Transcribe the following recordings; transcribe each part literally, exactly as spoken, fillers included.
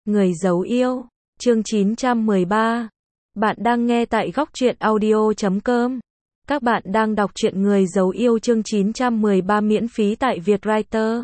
Người giấu yêu, chương chín trăm mười ba. Bạn đang nghe tại góc truyện audio chấm com. Các bạn đang đọc truyện Người giấu yêu chương chín trăm mười ba miễn phí tại Vietwriter.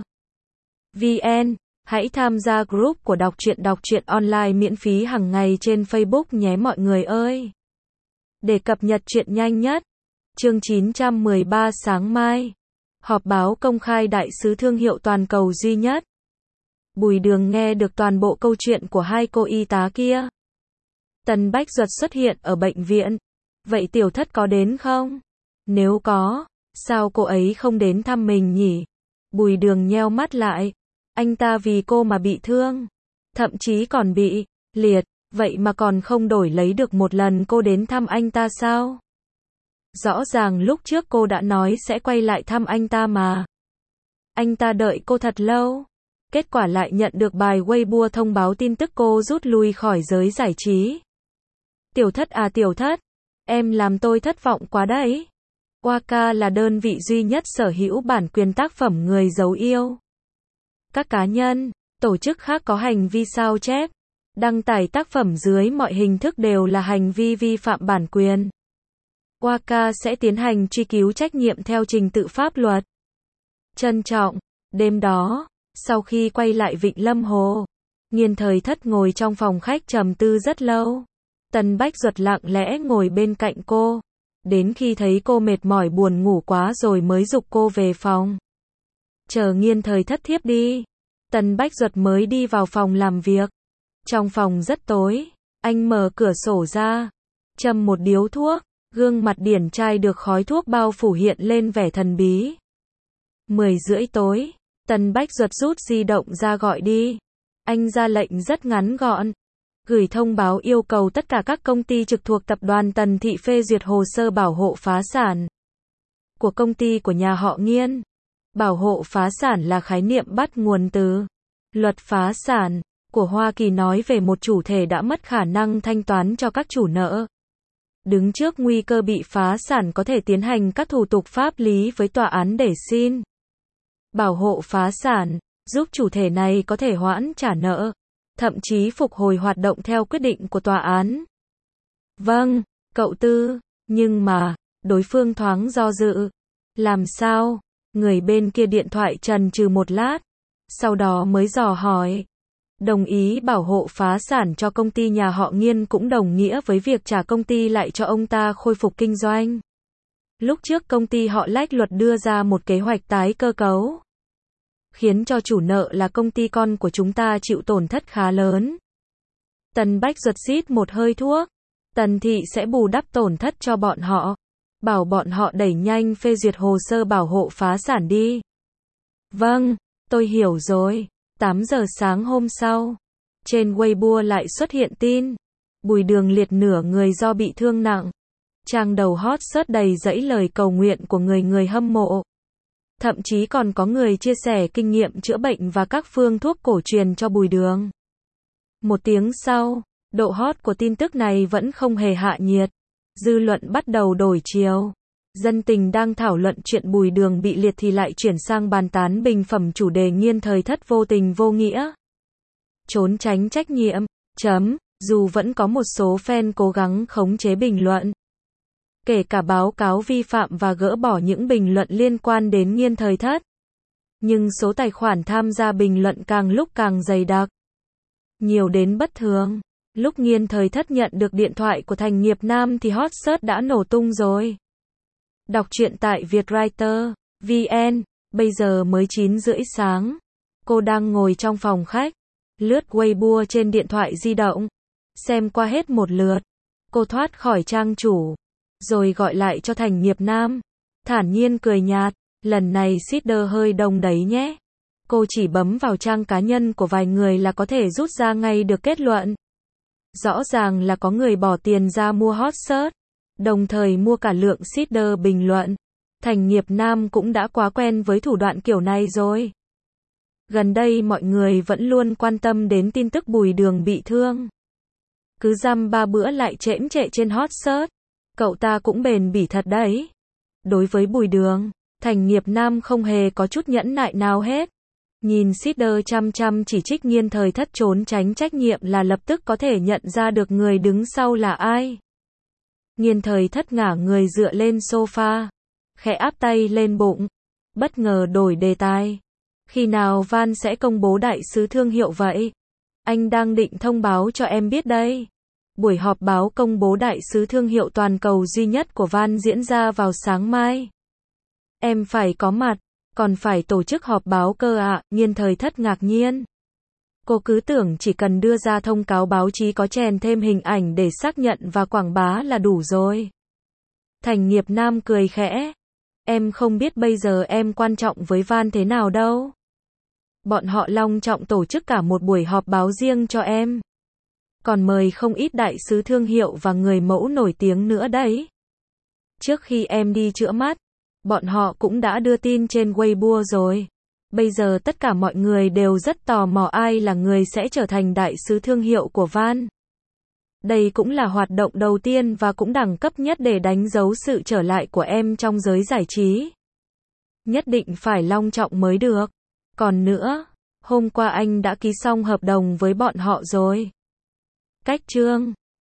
vê en. Hãy tham gia group của đọc truyện đọc truyện online miễn phí hàng ngày trên Facebook nhé mọi người ơi. Để cập nhật truyện nhanh nhất. Chương chín trăm mười ba sáng mai. Họp báo công khai đại sứ thương hiệu toàn cầu duy nhất. Bùi Đường nghe được toàn bộ câu chuyện của hai cô y tá kia. Tần Bách Duật xuất hiện ở bệnh viện. Vậy Tiểu Thất có đến không? Nếu có, sao cô ấy không đến thăm mình nhỉ? Bùi Đường nheo mắt lại. Anh ta vì cô mà bị thương. Thậm chí còn bị liệt. Vậy mà còn không đổi lấy được một lần cô đến thăm anh ta sao? Rõ ràng lúc trước cô đã nói sẽ quay lại thăm anh ta mà. Anh ta đợi cô thật lâu. Kết quả lại nhận được bài Weibo thông báo tin tức cô rút lui khỏi giới giải trí. Tiểu Thất à Tiểu Thất, em làm tôi thất vọng quá đấy. Waka là đơn vị duy nhất sở hữu bản quyền tác phẩm Người giấu yêu. Các cá nhân, tổ chức khác có hành vi sao chép, đăng tải tác phẩm dưới mọi hình thức đều là hành vi vi phạm bản quyền. Waka sẽ tiến hành truy cứu trách nhiệm theo trình tự pháp luật. Trân trọng, đêm đó, sau khi quay lại Vịnh Lâm Hồ, Nghiên Thời Thất ngồi trong phòng khách trầm tư rất lâu. Tần Bách Duật lặng lẽ ngồi bên cạnh cô, đến khi thấy cô mệt mỏi buồn ngủ quá rồi mới giục cô về phòng. Chờ Nghiên Thời Thất thiếp đi, Tần Bách Duật mới đi vào phòng làm việc. Trong phòng rất tối, anh mở cửa sổ ra, châm một điếu thuốc, gương mặt điển trai được khói thuốc bao phủ hiện lên vẻ thần bí. Mười rưỡi tối, Tần Bách Duật rút di động ra gọi đi. Anh ra lệnh rất ngắn gọn. Gửi thông báo yêu cầu tất cả các công ty trực thuộc tập đoàn Tần Thị phê duyệt hồ sơ bảo hộ phá sản của công ty của nhà họ Nghiên. Bảo hộ phá sản là khái niệm bắt nguồn từ luật phá sản của Hoa Kỳ, nói về một chủ thể đã mất khả năng thanh toán cho các chủ nợ. Đứng trước nguy cơ bị phá sản có thể tiến hành các thủ tục pháp lý với tòa án để xin bảo hộ phá sản, giúp chủ thể này có thể hoãn trả nợ, thậm chí phục hồi hoạt động theo quyết định của tòa án. Vâng, cậu Tư, nhưng mà, đối phương thoáng do dự. Làm sao? Người bên kia điện thoại chần chừ một lát, sau đó mới dò hỏi. Đồng ý bảo hộ phá sản cho công ty nhà họ Nghiên cũng đồng nghĩa với việc trả công ty lại cho ông ta khôi phục kinh doanh. Lúc trước công ty họ Lách Luật đưa ra một kế hoạch tái cơ cấu, khiến cho chủ nợ là công ty con của chúng ta chịu tổn thất khá lớn. Tần Bách Duật rít một hơi thuốc. Tần Thị sẽ bù đắp tổn thất cho bọn họ. Bảo bọn họ đẩy nhanh phê duyệt hồ sơ bảo hộ phá sản đi. Vâng, tôi hiểu rồi. tám giờ sáng hôm sau, trên Weibo lại xuất hiện tin. Bùi Đường liệt nửa người do bị thương nặng. Trang đầu hot search đầy dẫy lời cầu nguyện của người người hâm mộ. Thậm chí còn có người chia sẻ kinh nghiệm chữa bệnh và các phương thuốc cổ truyền cho Bùi Đường. Một tiếng sau, độ hot của tin tức này vẫn không hề hạ nhiệt. Dư luận bắt đầu đổi chiều. Dân tình đang thảo luận chuyện Bùi Đường bị liệt thì lại chuyển sang bàn tán bình phẩm chủ đề Nghiên Thời Thất vô tình vô nghĩa, trốn tránh trách nhiệm. Chấm. Dù vẫn có một số fan cố gắng khống chế bình luận, kể cả báo cáo vi phạm và gỡ bỏ những bình luận liên quan đến Nghiên Thời Thất. Nhưng số tài khoản tham gia bình luận càng lúc càng dày đặc, nhiều đến bất thường. Lúc Nghiên Thời Thất nhận được điện thoại của Thành Nghiệp Nam thì hot search đã nổ tung rồi. Đọc truyện tại Vietwriter. vê en. Bây giờ mới chín rưỡi sáng. Cô đang ngồi trong phòng khách, lướt Weibo trên điện thoại di động. Xem qua hết một lượt, cô thoát khỏi trang chủ, rồi gọi lại cho Thành Nghiệp Nam. Thản nhiên cười nhạt. Lần này seeder hơi đông đấy nhé. Cô chỉ bấm vào trang cá nhân của vài người là có thể rút ra ngay được kết luận. Rõ ràng là có người bỏ tiền ra mua hot search, đồng thời mua cả lượng seeder bình luận. Thành Nghiệp Nam cũng đã quá quen với thủ đoạn kiểu này rồi. Gần đây mọi người vẫn luôn quan tâm đến tin tức Bùi Đường bị thương. Cứ dăm ba bữa lại chễm chệ trên hot search. Cậu ta cũng bền bỉ thật đấy. Đối với Bùi Đường, Thành Nghiệp Nam không hề có chút nhẫn nại nào hết. Nhìn Sister chăm chăm chỉ trích Nhiên Thời Thất trốn tránh trách nhiệm là lập tức có thể nhận ra được người đứng sau là ai. Nhiên Thời Thất ngả người dựa lên sofa, khẽ áp tay lên bụng, bất ngờ đổi đề tài. Khi nào Van sẽ công bố đại sứ thương hiệu vậy? Anh đang định thông báo cho em biết đây. Buổi họp báo công bố đại sứ thương hiệu toàn cầu duy nhất của Van diễn ra vào sáng mai. Em phải có mặt, còn phải tổ chức họp báo cơ ạ, à, Nhiên Thời Thất ngạc nhiên. Cô cứ tưởng chỉ cần đưa ra thông cáo báo chí có chèn thêm hình ảnh để xác nhận và quảng bá là đủ rồi. Thành Nghiệp Nam cười khẽ. Em không biết bây giờ em quan trọng với Van thế nào đâu. Bọn họ long trọng tổ chức cả một buổi họp báo riêng cho em. Còn mời không ít đại sứ thương hiệu và người mẫu nổi tiếng nữa đấy. Trước khi em đi chữa mắt, bọn họ cũng đã đưa tin trên Weibo rồi. Bây giờ tất cả mọi người đều rất tò mò ai là người sẽ trở thành đại sứ thương hiệu của Van. Đây cũng là hoạt động đầu tiên và cũng đẳng cấp nhất để đánh dấu sự trở lại của em trong giới giải trí. Nhất định phải long trọng mới được. Còn nữa, hôm qua anh đã ký xong hợp đồng với bọn họ rồi. Cách chương